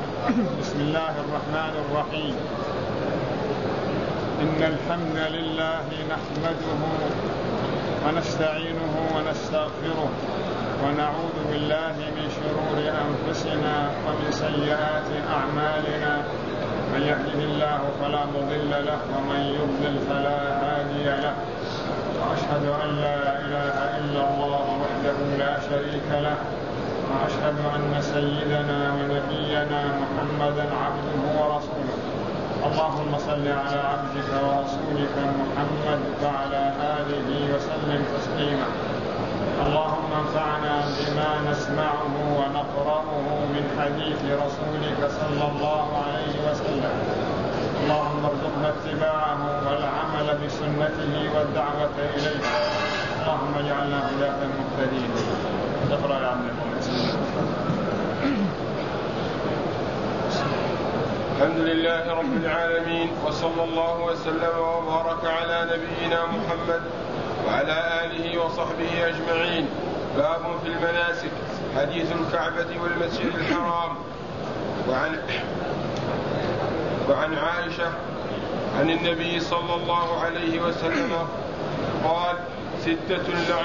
بسم الله الرحمن الرحيم. إن الحمد لله نحمده ونستعينه ونستغفره ونعوذ بالله من شرور أنفسنا ومن سيئات أعمالنا. من يهده الله فلا مضل له ومن يضلل فلا هادي له. وأشهد أن لا إله إلا الله وحده لا شريك له. وأشهد أن سيدنا ونبينا محمدا عبده ورسوله. اللهم صل على عبدك ورسولك محمد وعلى آله وسلم تسليما. اللهم انفعنا بما نسمعه ونقرأه من حديث رسولك صلى الله عليه وسلم. اللهم ارزقنا اتباعه والعمل بسنته والدعوة إليه. اللهم اجعلنا هداة مهتدين. اقرأ يا عبد الله. الحمد لله رب العالمين، وصلى الله وسلم وبارك على نبينا محمد وعلى آله وصحبه أجمعين. باب في المناسك. حديث الكعبة والمسجد الحرام. وعن عائشة عن النبي صلى الله عليه وسلم قال: 6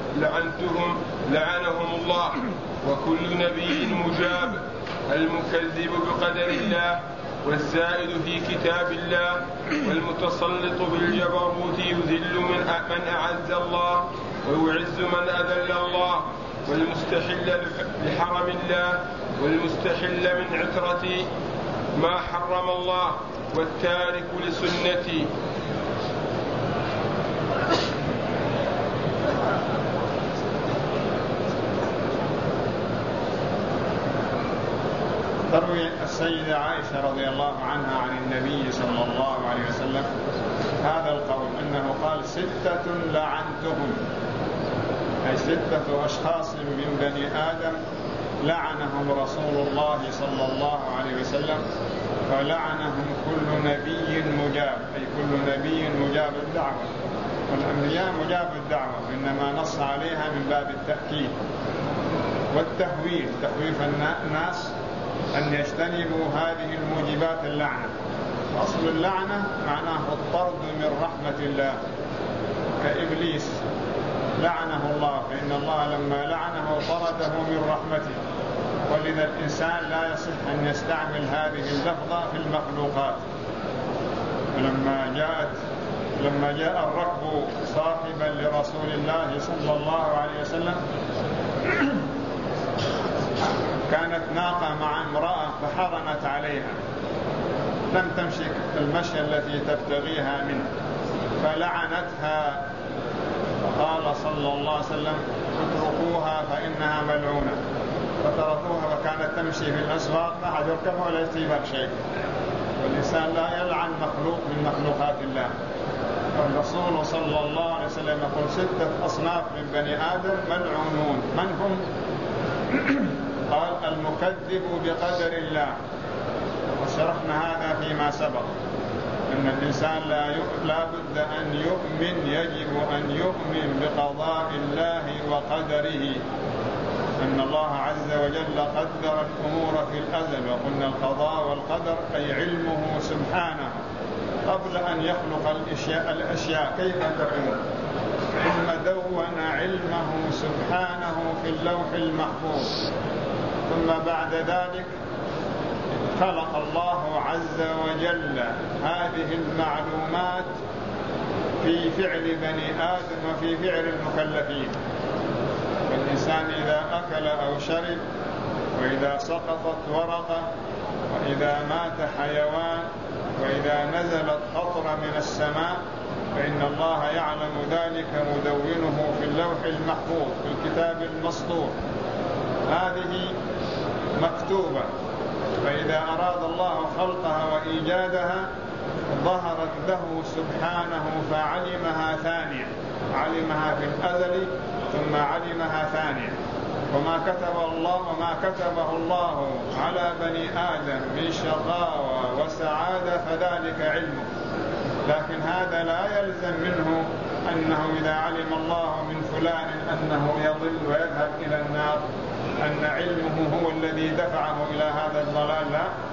لعنهم الله، وكل نبي مجاب: المكذب بقدر الله، والزائد في كتاب الله، والمتسلط بالجبروت يذل من أعز الله ويعز من أذل الله، والمستحل لحرم الله، والمستحل من عترة ما حرم الله، والتارك لسنتي. تروي السيدة عائشة رضي الله عنها عن النبي صلى الله عليه وسلم هذا القول، أنه قال: 6 لعنتهم، أي 6 أشخاص من بني آدم لعنهم رسول الله صلى الله عليه وسلم، ولعنهم كل نبي مجاب، أي كل نبي مجاب الدعوة، والأنبياء مجاب الدعوة، إنما نص عليها من باب التأكيد والتهويل، تخويف الناس أن يجتنبوا هذه الموجبات اللعنة. أصل اللعنة معناه الطرد من رحمة الله، كإبليس لعنه الله، فإن الله لما لعنه طرده من رحمته. ولذا الإنسان لا يصح أن يستعمل هذه اللفظة في المخلوقات. لما جاء الركب صاحبا لرسول الله صلى الله عليه وسلم، كانت ناقة مع امرأة فحرمت عليها، لم تمشي المشي التي تبتغيها منه، فلعنتها، فقال صلى الله عليه وسلم: اتركوها فإنها ملعونة. فتركوها، وكانت تمشي في الأسواق، لا أحد يركبها ولا يصيبها شيء. والإنسان لا يلعن مخلوق من مخلوقات الله. والرسول صلى الله عليه وسلم يقول: 6 أصناف من بني آدم ملعونون. من هم؟ قال: المكذب بقدر الله، وشرحنا هذا فيما سبق، أن الإنسان لا بد أن يؤمن، يجب أن يؤمن بقضاء الله وقدره، أن الله عز وجل قدر الأمور في الأزل. وقلنا القضاء والقدر أي علمه سبحانه قبل أن يخلق الأشياء كيف تكون، ثم دون علمه سبحانه في اللوح المحفوظ، ثم بعد ذلك خلق الله عز وجل هذه المعلومات في فعل بني آدم وفي فعل المكلفين. والإنسان إذا أكل أو شرب، وإذا سقطت ورقة، وإذا مات حيوان، وإذا نزلت قطرة من السماء، فإن الله يعلم ذلك مدونه في اللوح المحفوظ في الكتاب المسطور. هذه مكتوبة، فإذا أراد الله خلقها وإيجادها ظهرت له سبحانه فعلمها ثانية، علمها في الأزل ثم علمها ثانية. وما كتبه الله على بني آدم من شقاوة وسعادة فذلك علمه. لكن هذا لا يلزم منه أنه إذا علم الله من فلان أنه يضل ويذهب إلى النار أن علمه هو الذي دفعه إلى هذا الضلال، لا،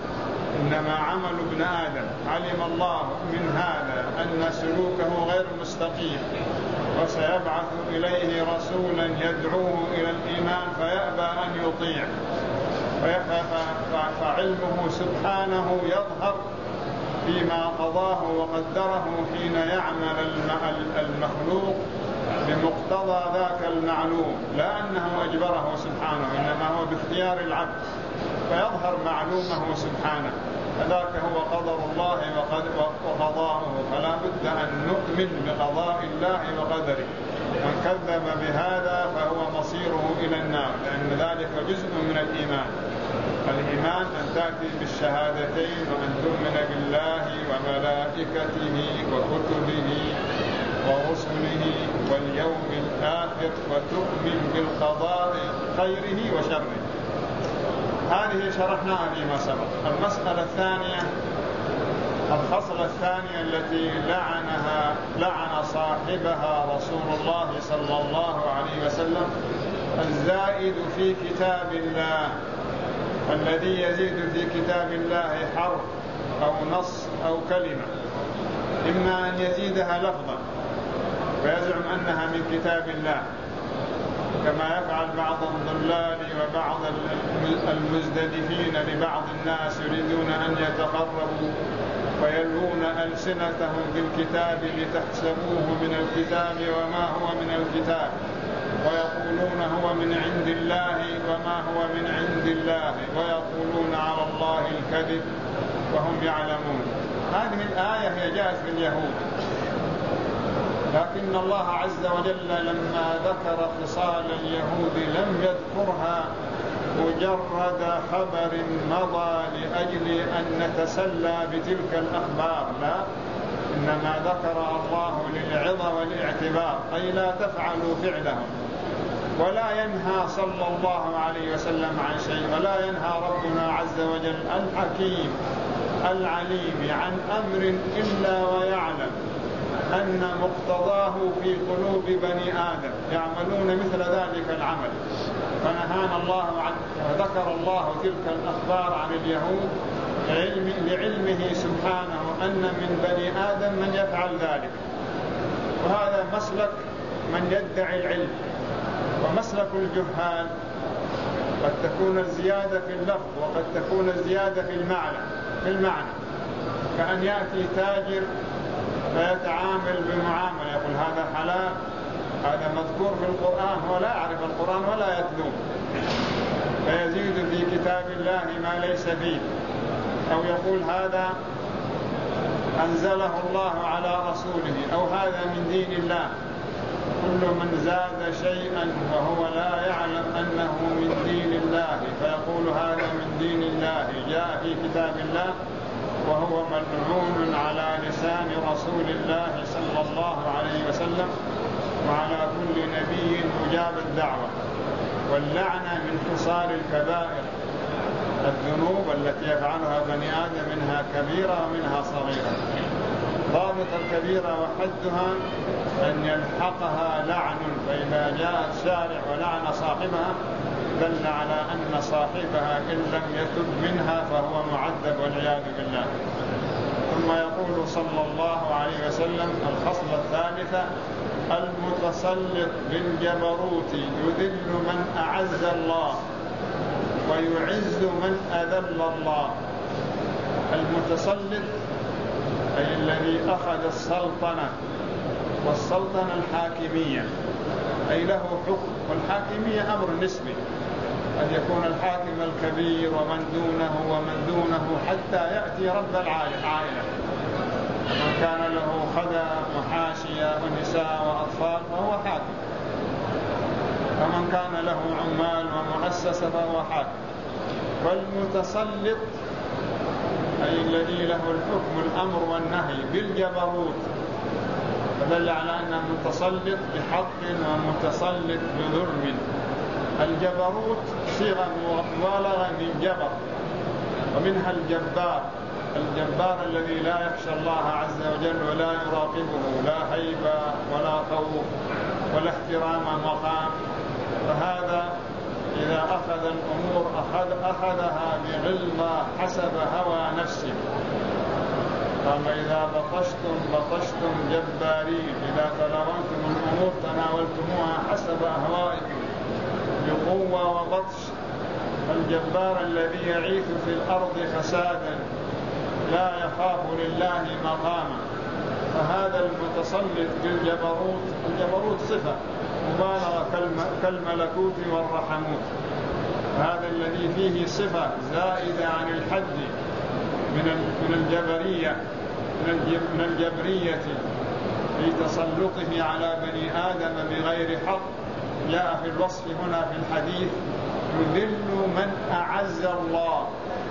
إنما عمل ابن آدم. علم الله من هذا أن سلوكه غير مستقيم، وسيبعث إليه رسولا يدعوه إلى الإيمان فيأبى أن يطيع، فعلمه سبحانه يظهر فيما قضاه وقدره حين يعمل المخلوق بمقتضى ذاك المعلوم، لا أنه أجبره سبحانه، إنما هو باختيار العبد، فيظهر معلومه سبحانه. فذاك هو قدر الله وقضاؤه، فلا بد أن نؤمن بقضاء الله وقدره. من كذب بهذا فهو مصيره إلى النار، لأن ذلك جزء من الإيمان. الإيمان أن تأتي بالشهادتين وأن تؤمن بالله وملائكته وكتبه ورسله واليوم الآخر، وتؤمن بالقضاء خيره وشره. هذه شرحناها فيما سبق. المسألة الثانية، الخصلة الثانية التي لعن صاحبها رسول الله صلى الله عليه وسلم: الزائد في كتاب الله، الذي يزيد في كتاب الله حرف أو نص أو كلمة، إما أن يزيدها لفظا ويزعم أنها من كتاب الله، كما يفعل بعض الضلال وبعض المزددفين لبعض الناس يريدون أن يتقربوا ويلوون ألسنتهم بالكتاب لتحسبوه من الكتاب وما هو من الكتاب، ويقولون هو من عند الله وما هو من عند الله، ويقولون على الله الكذب وهم يعلمون. هذه الآية هي جاءت في اليهود، لكن الله عز وجل لما ذكر خصال اليهود لم يذكرها مجرد خبر مضى لأجل أن نتسلى بتلك الأخبار، لا، إنما ذكر الله للعظة والاعتبار، أي لا تفعلوا فعلهم. ولا ينهى صلى الله عليه وسلم عن شيء، ولا ينهى ربنا عز وجل الحكيم العليم عن أمر إلا ويعلم أن مقتضاه في قلوب بني آدم يعملون مثل ذلك العمل، فنهانا الله عنه. وذكر الله تلك الأخبار عن اليهود لعلمه سبحانه أن من بني آدم من يفعل ذلك. وهذا مسلك من يدعي العلم، ومسلك الجهال قد تكون الزيادة في اللفظ وقد تكون الزيادة في المعنى، كأن يأتي تاجر فيتعامل بمعاملة، يقول هذا حلال، هذا مذكور في القرآن، هو لا يعرف القرآن ولا يتلوه، فيزيد في كتاب الله ما ليس فيه، أو يقول هذا أنزله الله على رسوله، أو هذا من دين الله. كل من زاد شيئا وهو لا يعلم أنه من دين الله فيقول هذا من دين الله جاء في كتاب الله، وهو ملعون على لسان رسول الله صلى الله عليه وسلم وعلى كل نبي مجاب الدعوة. واللعنة من خصال الكبائر، الذنوب التي يفعلها بني آدم منها كبيرة ومنها صغيرة. ضابط الكبيرة وحدها أن يلحقها لعن، فإذا جاء الشارع ولعن صاحبها دل على أن صاحبها إن لم يتب منها فهو معذب والعياذ بالله. ثم يقول صلى الله عليه وسلم: الخصلة الثالثة: المتسلط بالجبروت يذل من أعز الله ويعز من أذل الله. المتسلط أي الذي أخذ السلطنة، والسلطنة الحاكمية أي له حكم، والحاكمية أمر نسبي، أن يكون الحاكم الكبير ومن دونه حتى يأتي رب العائلة. من كان له خدم وحاشية ونساء وأطفال فهو حاكم، ومن كان له عمال ومؤسسة فهو حاكم. والمتسلط أي الذي له الحكم الأمر والنهي بالجبروت، فدل على أنه متسلط بحق ومتسلط بظلم. الجبروت صيغة مبالغة من جبر، ومنها الجبار الذي لا يخشى الله عز وجل ولا يراقبه، لا هيبة ولا خوف ولا احترام مقام، فهذا إذا أخذ الأمور أخذها بغلظة حسب هوى نفسه. قال إذا بطشتم جبارين، إذا تناولتم الأمور تناولتموها حسب أهوائكم بقوة وبطش. الجبار الذي يعيث في الأرض فسادا لا يخاف لله مقاما. فهذا المتسلط بالجبروت، الجبروت صفة مبالغة كالملكوت والرحموت. هذا الذي فيه صفة زائدة عن الحد من الجبرية في تسلطه على بني آدم بغير حق. جاء في الوصف هنا في الحديث: يذل من أعز الله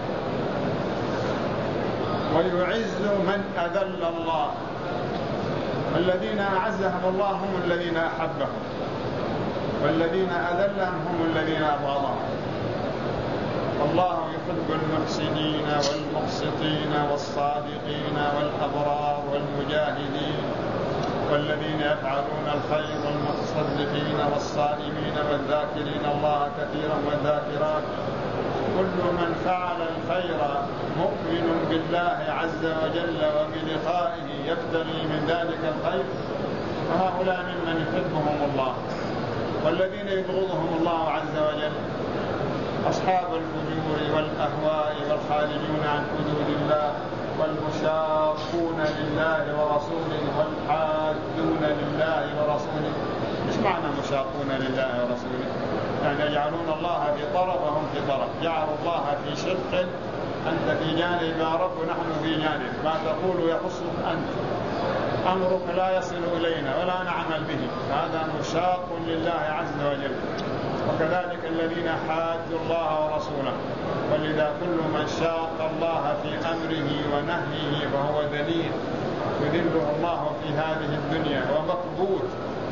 ويعز من أذل الله. الذين أعزهم الله هم الذين أحبهم، والذين أذلهم هم الذين أبغضهم. والله يحب المحسنين والمقسطين والصادقين والأبرار والمجاهدين والذين يفعلون الخير والمتصدقين والصائمين والذاكرين الله كثيرا والذاكرات. كل من فعل الخير مؤمن بالله عز وجل وبلقائه يبتغي من ذلك الخير، فهؤلاء ممن يحبهم الله. والذين يبغضهم الله عز وجل أصحاب الفجور والأهواء والخارجون عن حدود الله والمشاقون لله ورسوله والحادون لله ورسوله. ايش معنى مشاقون لله ورسوله؟ يعني يجعلون الله في طرف وهم في طرف، جعلوا الله في شق، أنت في جانب يا رب ونحن في جانب، ما تقول يخصك أنت، أمرك لا يصل إلينا ولا نعمل به. هذا مشاق لله عز وجل. وكذلك الذين حادوا الله ورسوله. ولذا كل من شاق الله في أمره ونهيه فهو ذليل، يذله الله في هذه الدنيا ومكبوت،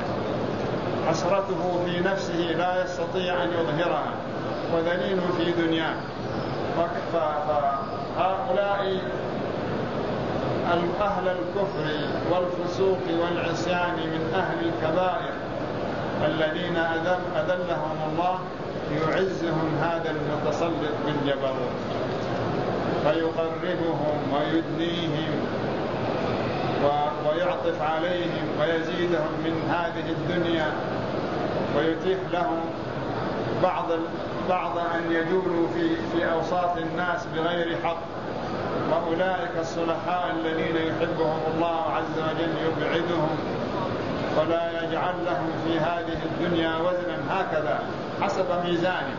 حسرته في نفسه لا يستطيع أن يظهرها، وذليل في دنياه. فهؤلاء أهل الكفر والفسوق والعصيان من أهل الكبائر الذين أذلهم الله يعزهم هذا المتسلط بالجبروت، فيقربهم ويدنيهم ويعطف عليهم ويزيدهم من هذه الدنيا، ويتيح لهم بعض أن يجولوا في أوساط الناس بغير حق. وأولئك الصلحاء الذين يحبهم الله عز وجل يبعدهم ولا يجعل لهم في هذه الدنيا وزنا هكذا حسب ميزانه.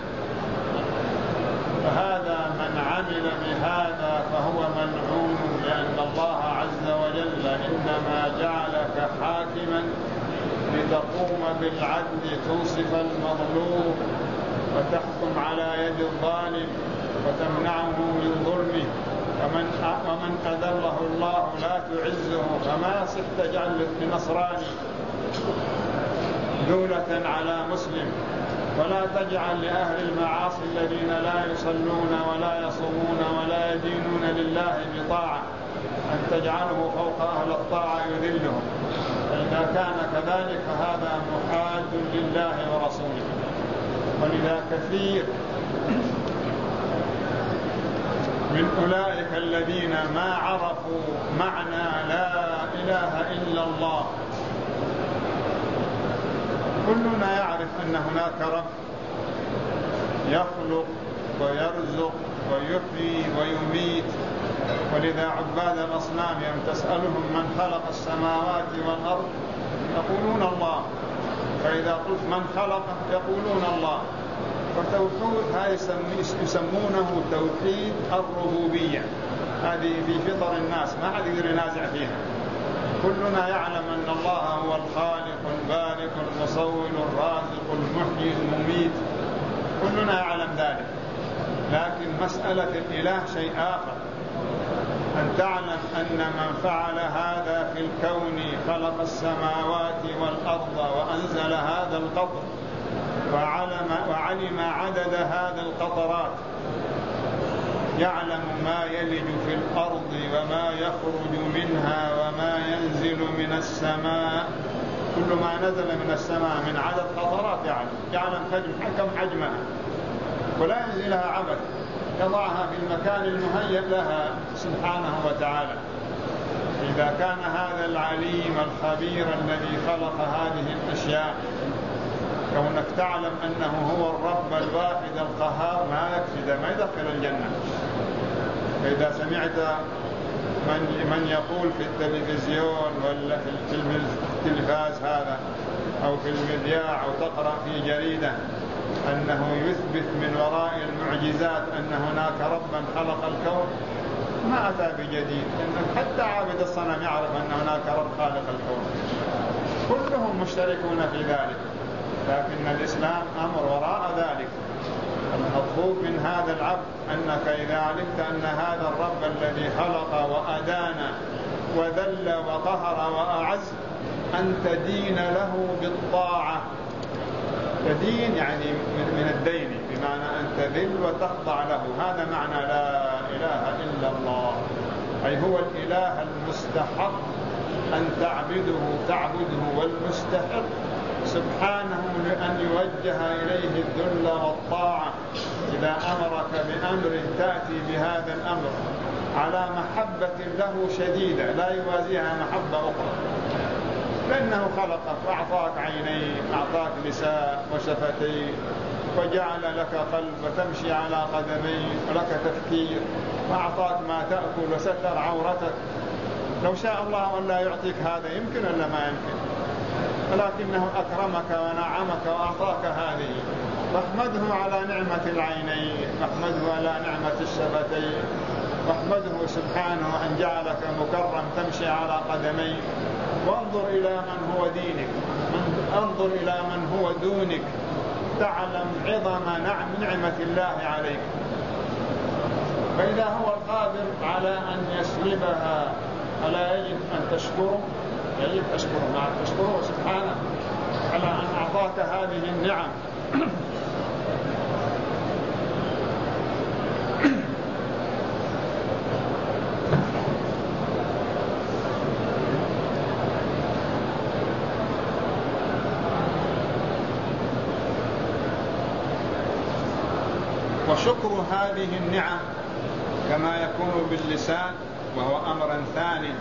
فهذا من عمل بهذا فهو ملعون، لأن الله عز وجل إنما جعلك حاكما لتقوم بالعدل، توصف المظلوم وتحكم على يد الظالم وتمنعه من ظلمه. ومن أذله الله لا تعزه، فما يصح تجعل لنصراني دولة على مسلم، ولا تجعل لأهل المعاصي الذين لا يصلون ولا يصومون ولا يدينون لله بطاعة أن تجعله فوق أهل الطاعة يذلهم. فإذا كان كذلك فهذا محاد لله ورسوله. ولذا كثير من أولئك الذين ما عرفوا معنى لا إله إلا الله. كلنا يعرف أن هناك رب يخلق ويرزق ويحيي ويميت. ولذا عباد الأصنام يوم تسألهم من خلق السماوات والأرض يقولون الله، فإذا قلت من خلق يقولون الله. فتوحيد هذا يسمونه توحيد الربوبية. هذه في فطر الناس ما حد يقدر ينازع فيها. كلنا يعلم أن الله هو الخالق البارئ المصور الرازق المحيي المميت، كلنا يعلم ذلك. لكن مسألة الإله شيء آخر. أن تعلم أن من فعل هذا في الكون خلق السماوات والأرض وأنزل هذا القطر وعلم عدد هذه القطرات، يعلم ما يلج في الأرض وما يخرج منها وما ينزل من السماء. كل ما نزل من السماء من عدد قطرات يعلم كم حجمها. ولا ينزلها عبث، يضعها في المكان المهيأ لها سبحانه وتعالى. إذا كان هذا العليم الخبير الذي خلق هذه الأشياء، كونك تعلم أنه هو الرب الواحد القهار ما يكفي، ده ما يدخل الجنة. فإذا سمعت من يقول في التلفزيون ولا في التلفاز هذا أو في المذياع أو تقرأ في جريدة أنه يثبت من وراء المعجزات أن هناك ربا خلق الكون، ما أتى بجديد، إن حتى عابد الصنم يعرف أن هناك رب خالق الكون، كلهم مشتركون في ذلك. لكن الإسلام أمر وراء ذلك. المطلوب من هذا العبد أنك إذا علمت أن هذا الرب الذي خلق وأدان وذل وقهر وأعز، أن تدين له بالطاعة. تدين يعني من الدين، بمعنى أن تذل وتخضع له. هذا معنى لا إله إلا الله، أي هو الإله المستحق أن تعبده والمستحق سبحانه لأن يوجه إليه الذل والطاعة. إذا أمرك بأمر تأتي بهذا الأمر على محبة له شديدة لا يوازيها محبة أخرى، لأنه خلقك وأعطاك عينين، أعطاك لسان وشفتين، وجعل لك قلب وتمشي على قدمين، ولك تفكير، وأعطاك ما تأكل وستر عورتك. لو شاء الله أن لا يعطيك هذا يمكن ولا ما يمكن، ولكنه أكرمك ونعمك وأعطاك هذه. فاحمده على نعمة العينين، واحمده على نعمة الشفتين، واحمده سبحانه أن جعلك مكرم تمشي على قدمين. وانظر إلى من هو دينك، انظر إلى من هو دونك، تعلم عظم نعمة الله عليك. فإذا هو القادر على أن يسلبها ألا يجب أن تشكره؟ يجب أشكره، مع تشكره سبحانه على أن أعطاك هذه النعم. وشكر هذه النعم كما يكون باللسان وهو أمر ثاني،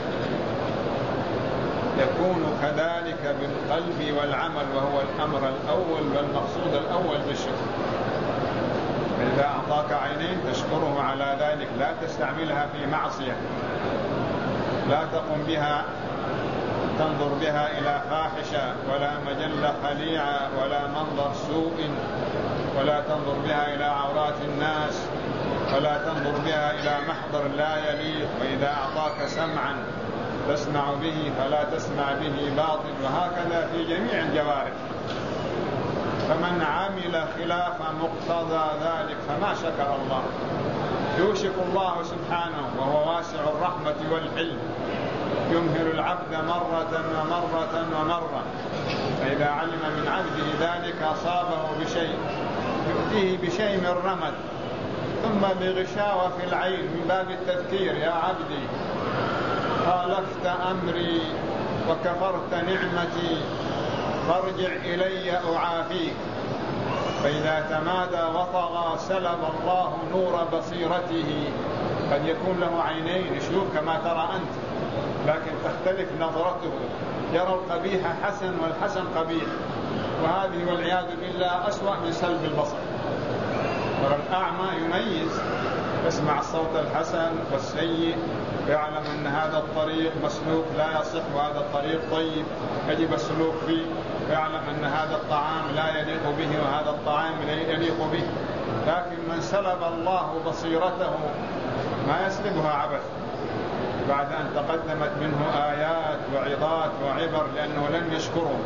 يكون كذلك بالقلب والعمل، وهو الأمر الأول والمقصود الأول بالشكر. إذا أعطاك عينين تشكره على ذلك، لا تستعملها في معصية، لا تقم بها تنظر بها إلى فاحشة ولا مجلة خليعة ولا منظر سوء، ولا تنظر بها إلى عورات الناس، ولا تنظر بها إلى محضر لا يليق. وإذا أعطاك سمعا تسمع به فلا تسمع به باطل، وهكذا في جميع الجوارح. فمن عمل خلاف مقتضى ذلك فما شكر الله. يوشك الله سبحانه وهو واسع الرحمة والحلم يمهل العبد مرة ومرة ومرة، فإذا علم من عبده ذلك أصابه بشيء، يؤتيه بشيء من رمد، ثم بغشاوة في العين من باب التذكير: يا عبدي خالفت أمري وكفرت نعمتي فارجع إلي أعافيك. فإذا تمادى وطغى سلب الله نور بصيرته. قد يكون له عينين يشوف كما ترى أنت، لكن تختلف نظرته، يرى القبيح حسن والحسن قبيح، وهذه والعياذ بالله أسوأ من سلب البصر. ترى الأعمى يميز، يسمع الصوت الحسن والسيء، يعلم أن هذا الطريق مسلوك لا يصح وهذا الطريق طيب يجب السلوك فيه، ويعلم أن هذا الطعام لا يليق به وهذا الطعام لا يليق به. لكن من سلب الله بصيرته ما يسلبها عبث، بعد أن تقدمت منه آيات وعظات وعبر، لأنه لم يشكره،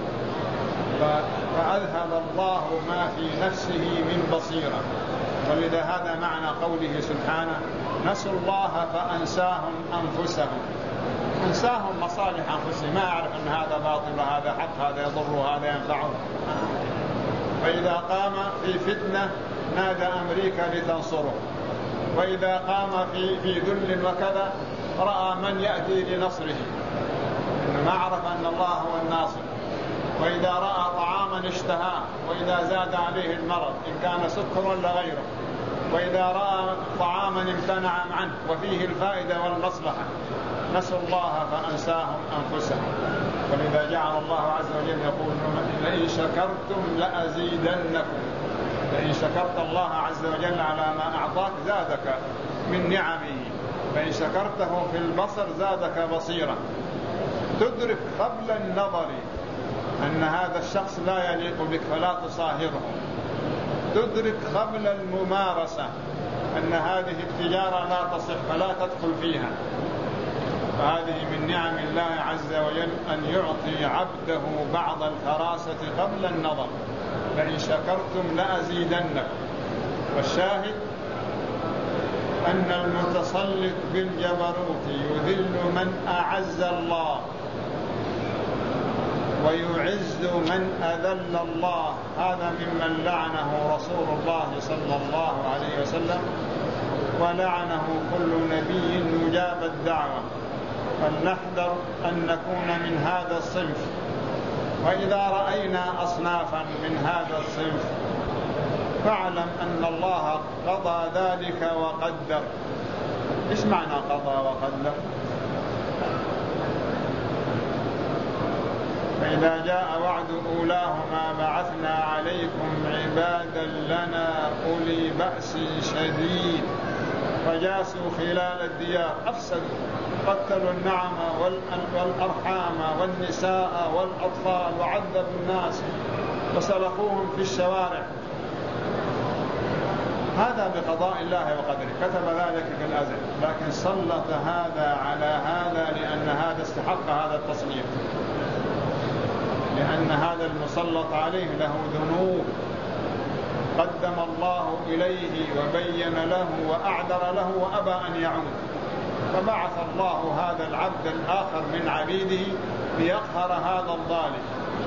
فأذهب الله ما في نفسه من بصيرة. ولذا هذا معنى قوله سبحانه: نسوا الله فأنساهم أنفسهم. أنساهم مصالح أنفسهم، ما يعرف أن هذا باطل وهذا حق، هذا يضر وهذا ينفعه. فإذا قام في فتنة نادى أمريكا لتنصره، وإذا قام في ذل وكذا رأى من يأتي لنصره، إنما عرف أن الله هو الناصر. وإذا رأى طعام طعاما اشتهاه وإذا زاد عليه المرض إن كان سكر ولا غيره، وإذا رأى طعاما امتنع عنه وفيه الفائدة والمصلحة نسوا الله فأنساهم أنفسهم. ولذا جعل الله عز وجل يقول لئن شكرتم لأزيدنكم، لئن شكرت الله عز وجل على ما أعطاك زادك من نعمه، فإن شكرته في البصر زادك بصيرة، تدرك قبل النظر أن هذا الشخص لا يليق بك فلا تصاهره، تدرك قبل الممارسة أن هذه التجارة لا تصح فلا تدخل فيها. فهذه من نعم الله عز وجل أن يعطي عبده بعض الفراسة قبل النظر، فإن شكرتم لأزيدنكم. والشاهد أن المتسلط بالجبروت يذل من أعز الله ويعز من أذل الله، هذا ممن لعنه رسول الله صلى الله عليه وسلم، ولعنه كل نبي مجاب الدعوة. فلنحذر أن نكون من هذا الصنف. وإذا رأينا أصنافا من هذا الصنف فاعلم أن الله قضى ذلك وقدر. إيش معنى قضى وقدر؟ فإذا جاء وعد أولاهما بعثنا عليكم عبادا لنا أولي بأس شديد فجاسوا خلال الديار، أفسدوا، قتلوا النعم والأرحام والنساء والأطفال وعذبوا الناس وسلخوهم في الشوارع. هذا بقضاء الله وقدره، كتب ذلك في الأزل، لكن سلط هذا على هذا لأن هذا استحق هذا التصنيف، لأن هذا المسلط عليه له ذنوب قدم الله إليه وبين له وأعذر له وأبى أن يعود، فبعث الله هذا العبد الآخر من عبيده ليقهر هذا الظالم.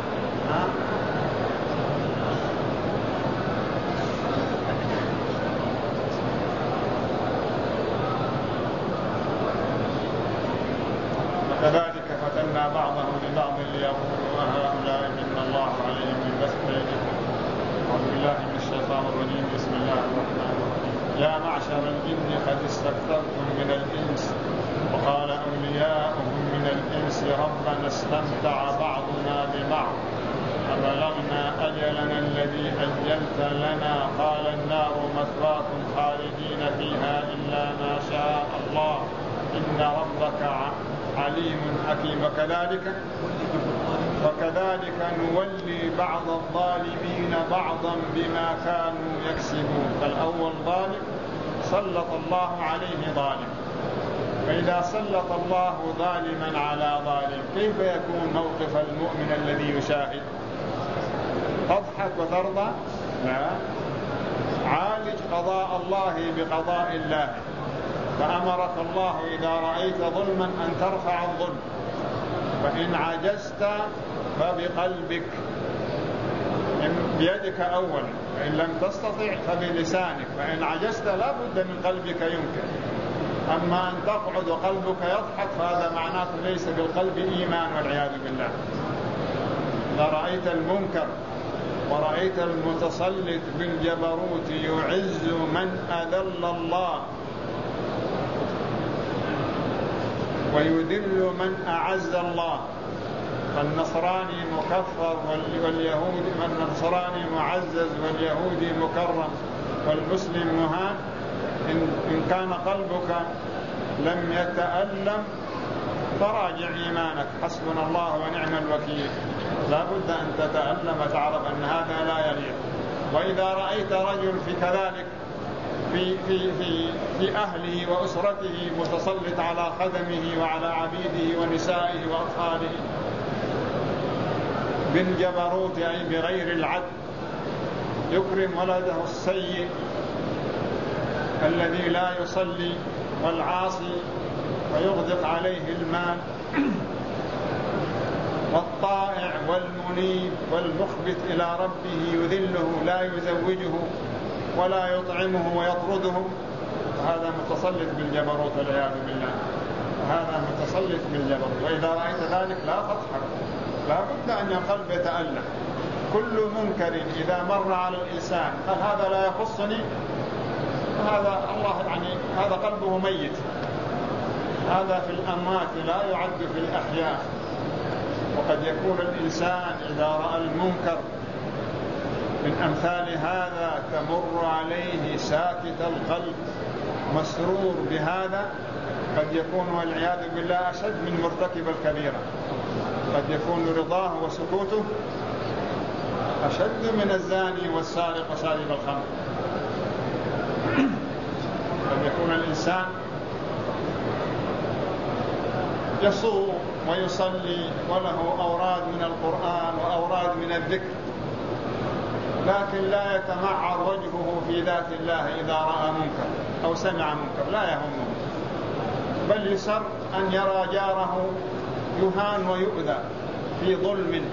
وكذلك فتنا بعضهم لبعض ليقولوا هؤلاء من الله عليهم من بث. أعوذ بالله من الشيطان الرجيم. بسم الله الرحمن الرحيم. يا معشر الجن قد استكثرتم من الإنس وقال أولياؤهم من الإنس ربنا استمتع بعضنا ببعض فبلغنا أجلنا الذي أجلت لنا قال النار مثواكم خالدين فيها إلا ما شاء الله إن ربك عليم حكيم. وكذلك نولي بعض الظالمين بعضا بما كانوا يكسبون. فالأول ظالم سلط الله عليه ظالم، فإذا سلط الله ظالما على ظالم كيف يكون موقف المؤمن الذي يشاهد؟ تضحك وترضى؟ لا، عالج قضاء الله بقضاء الله. فأمرك الله إذا رأيت ظلما أن ترفع الظلم، فإن عجزت فبقلبك بيدك أولا، فإن لم تستطع فبلسانك، فإن عجزت لا بد من قلبك ينكر. أما أن تقعد وقلبك يضحك فهذا معناه ليس بالقلب إيمان والعياذ بالله. إذا رأيت المنكر ورأيت المتسلط بالجبروت يعز من أذل الله ويذل من أعز الله، فالنصراني مكفر واليهودي، النصراني معزز واليهودي مكرم والمسلم مهان، إن كان قلبك لم يتألم فراجع إيمانك. حسبنا الله ونعم الوكيل. لا بد أن تتألم تعرف أن هذا لا يليق. وإذا رأيت رجل في كذلك في أهله وأسرته متسلط على خدمه وعلى عبيده ونسائه وأطفاله بالجبروت أي بغير العدل، يكرم ولده السيء الذي لا يصلي والعاصي ويغدق عليه المال، والطائع والمنيب والمخبت إلى ربه يذله لا يزوجه ولا يطعمه ويطرده، هذا متسلط بالجبروت والعياذ بالله. هذا متسلط بالجبروت. وإذا رأيت ذلك لا تضحك، لا بد أن القلب يتألم. كل منكر إذا مر على الإنسان قال هذا لا يخصني، هذا الله يعني هذا قلبه ميت، هذا في الأموات لا يعد في الأحياء. وقد يكون الإنسان إذا رأى المنكر من أمثال هذا تمر عليه ساكت القلب مسرور بهذا، قد يكون والعياذ بالله أشد من مرتكب الكبيرة. قد يكون رضاه وسكوته أشد من الزاني والسارق وشارب الخمر. قد يكون الإنسان يصوم ويصلي وله أوراد من القرآن وأوراد من الذكر، لكن لا يتمعر وجهه في ذات الله إذا رأى منكر أو سمع منكر، لا يهمه، بل يسر أن يرى جاره يهان ويؤذى في ظلم.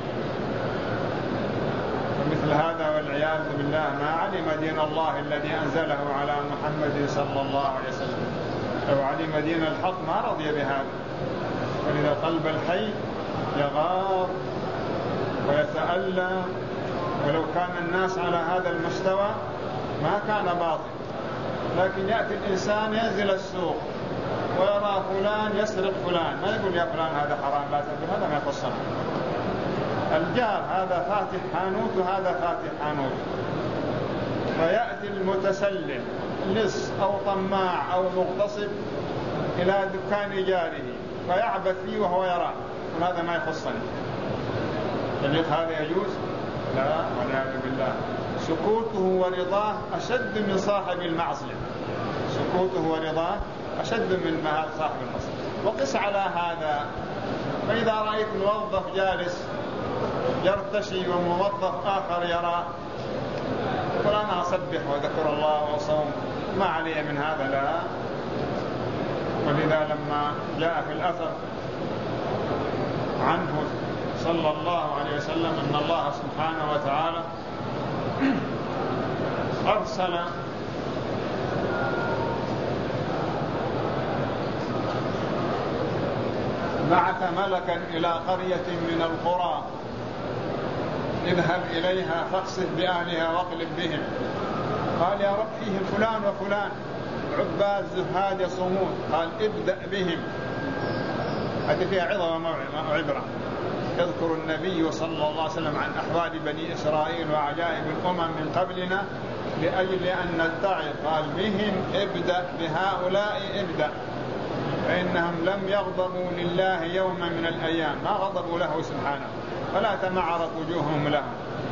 ومثل هذا والعياذ بالله ما علم دين الله الذي أنزله على محمد صلى الله عليه وسلم. لو علم دين الحق ما رضي بهذا. ولذا قلب الحي يغار ويتألم، ولو كان الناس على هذا المستوى ما كان باطل. لكن يأتي الإنسان ينزل السوق ويرى فلان يسرق فلان، ما يقول يا فلان هذا حرام لا تأكل، هذا ما يخصنا. الجار هذا فاتح حانوت وهذا فاتح حانوت، فيأتي المتسلل لص أو طماع أو مغتصب إلى دكان جاره فيعبث فيه وهو يرى، وهذا ما يخصني. يليق هذا يجوز؟ لا، والعياذ بالله. سكوته ورضاه أشد من صاحب المعصية، سكوته ورضاه أشد من صاحب المعصية. وقس على هذا، فإذا رأيت موظف جالس يرتشي وموظف آخر يرى، يقول أنا أصبح وذكر الله وصوم، ما علي من هذا؟ لا. ولذا لما جاء في الأثر عنه صلى الله عليه وسلم أن الله سبحانه وتعالى أرسل بعث ملكا إلى قرية من القرى، اذهب إليها فاقصف بأهلها واقلب بهم. قال يا رب فيهم فلان وفلان عباد زهاد يصومون. قال ابدأ بهم. هذه فيها عظة وعبرة. يذكر النبي صلى الله عليه وسلم عن أحوال بني إسرائيل وعجائب الأمم من قبلنا لأجل أن نتعظ. قال بهم ابدأ، بهؤلاء ابدأ، فإنهم لم يغضبوا لله يوما من الأيام، ما غضبوا له سبحانه، فلا تمعرت وجوههم له.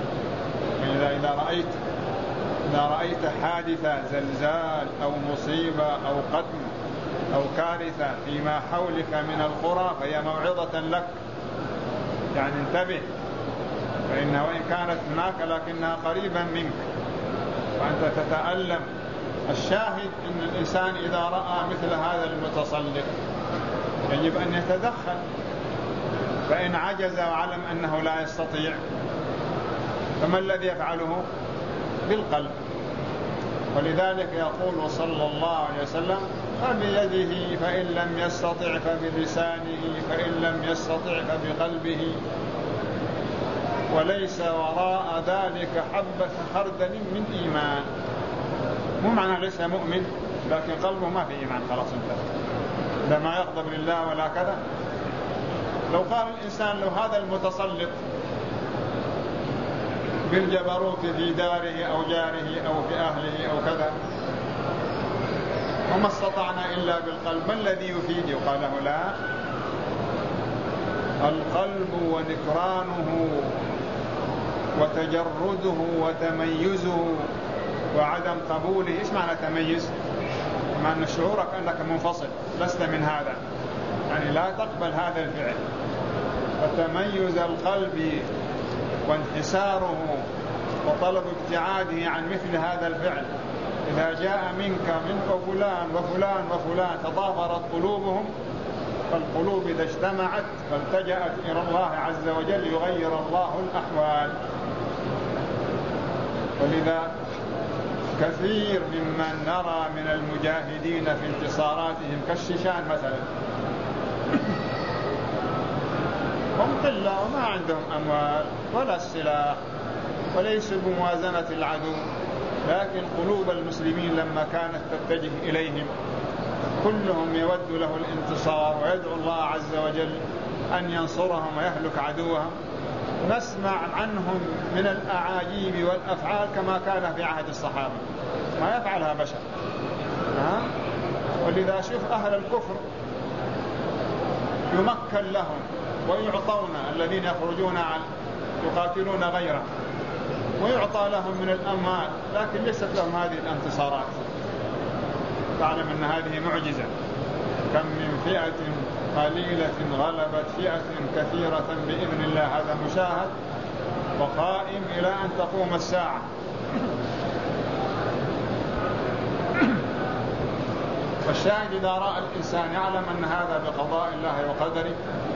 إذا رأيت حادثة زلزال أو مصيبة أو قتل أو كارثة فيما حولك من القرى فهي موعظة لك، يعني انتبه، فإنها وإن كانت هناك لكنها قريبا منك وأنت تتألم. الشاهد أن الإنسان إذا رأى مثل هذا المتسلط يجب أن يتدخل، فإن عجز وعلم أنه لا يستطيع فما الذي يفعله؟ بالقلب. ولذلك يقول صلى الله عليه وسلم فبيده، فإن لم يستطع فبلسانه، فإن لم يستطع فبقلبه، وليس وراء ذلك حبة خردل من إيمان. مو معناه ليس مؤمن لكن قلبه ما في إيمان، خلاص انتهى، لا ما يغضب لله ولا كذا. لو قال الإنسان لو هذا المتسلط بالجبروت في داره أو جاره أو في أهله أو كذا وما استطعنا إلا بالقلب، ما الذي يفيد؟ يقال له لا، القلب ونكرانه وتجرده وتميزه وعدم قبوله. إيش معنى تميز؟ معنى شعورك أنك منفصل، لست من هذا، يعني لا تقبل هذا الفعل. فتميز القلب وانحساره وطلب ابتعاده عن مثل هذا الفعل إذا جاء منك من فلان وفلان وفلان تضافرت قلوبهم، فالقلوب إذا اجتمعت فالتجأت إلى الله عز وجل يغير الله الأحوال. ولذا كثير ممن نرى من المجاهدين في انتصاراتهم كالشيشان مثلا هم قلة وما عندهم أموال ولا السلاح وليس بموازنة العدو، لكن قلوب المسلمين لما كانت تتجه إليهم كلهم يود له الانتصار ويدعو الله عز وجل أن ينصرهم ويهلك عدوهم. نسمع عنهم من الأعاجيب والأفعال كما كان في عهد الصحابة، ما يفعلها بشر. ولذا شوف أهل الكفر يمكن لهم ويعطون، الذين يخرجون يقاتلون غيره ويعطى لهم من الأموال، لكن ليست لهم هذه الانتصارات. تعلم أن هذه معجزة، كم من فئة قليلة غلبت فئة كثيرة بإذن الله، هذا مشاهد وقائم إلى أن تقوم الساعة. والشاهد إذا رأى الإنسان يعلم أن هذا بقضاء الله وقدره،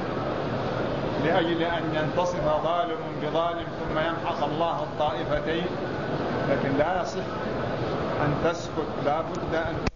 لأجل أن ينتصف ظالم بظالم ثم يمحق الله الطائفتين، لكن لا يصح أن تسكت، لا بد أن